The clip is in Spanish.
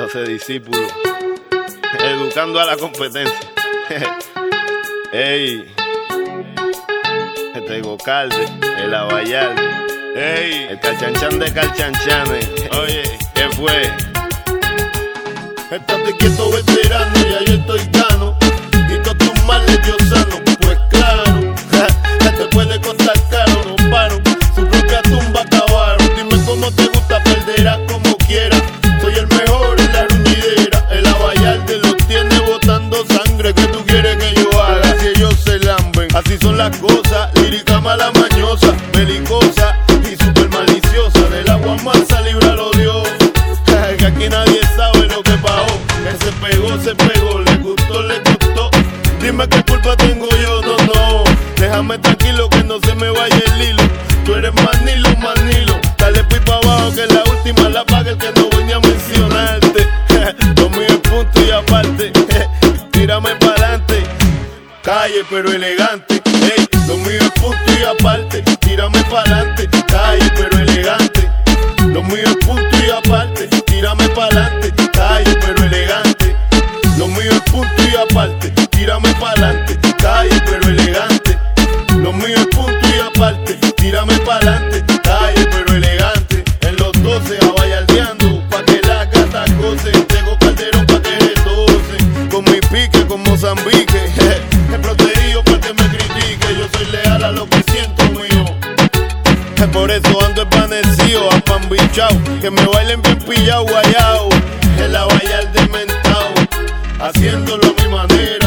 12 discípulos, educando a la competencia. Ey, este Gocalde, el Abayalde, ey, el Calchanchan de Calchanchanes. Oye, ¿qué fue? Estate quieto, veterano, ya yo estoy gano. Y todos tus males yo sano. Pues claro, te puede costar caro. No paro, su propia tumba cavaron. Dime cómo te gusta, perderás como quieras. Soy el mejor en la ruñidera. El Abayalde los tiene botando sangre. ¿Qué tú quieres que yo haga si ellos se lamben? Así son las cosas, lírica mala mañosa, belicosa y super maliciosa. Del agua mansa líbralo Dios. Que aquí nadie sabe lo que pagó. Que se pegó, le gustó. Dime qué culpa tengo yo, no. Déjame tranquilo que no se me vaya el hilo. Tú eres manilo. Dale pipa abajo que la última la paga el que no venía a mencionarte. Lo mío es punto y aparte. Tírame pa'lante. Calle pero elegante. Ey, lo mío es punto y aparte. Tírame pa'lante. Calle pero elegante. Lo mío es punto y aparte. Tírame pa'lante. Calle pero elegante. Lo mío es punto y aparte. Tírame pa'lante. Calle pero elegante. Lo mío es punto y aparte. Tírame pa'lante. Calle pero elegante. En los 12 abayaldeando pa' que la gata goce. Tengo Calderón pa' que retose. Con mi pique, con Mozambique. He protegido pa' que me critique. Yo soy leal a lo que siento mío. Por eso ando esvanecido, apambichao. Que me bailen bien pillao, guayao. El Abayalde mentao, haciéndolo a mi manera.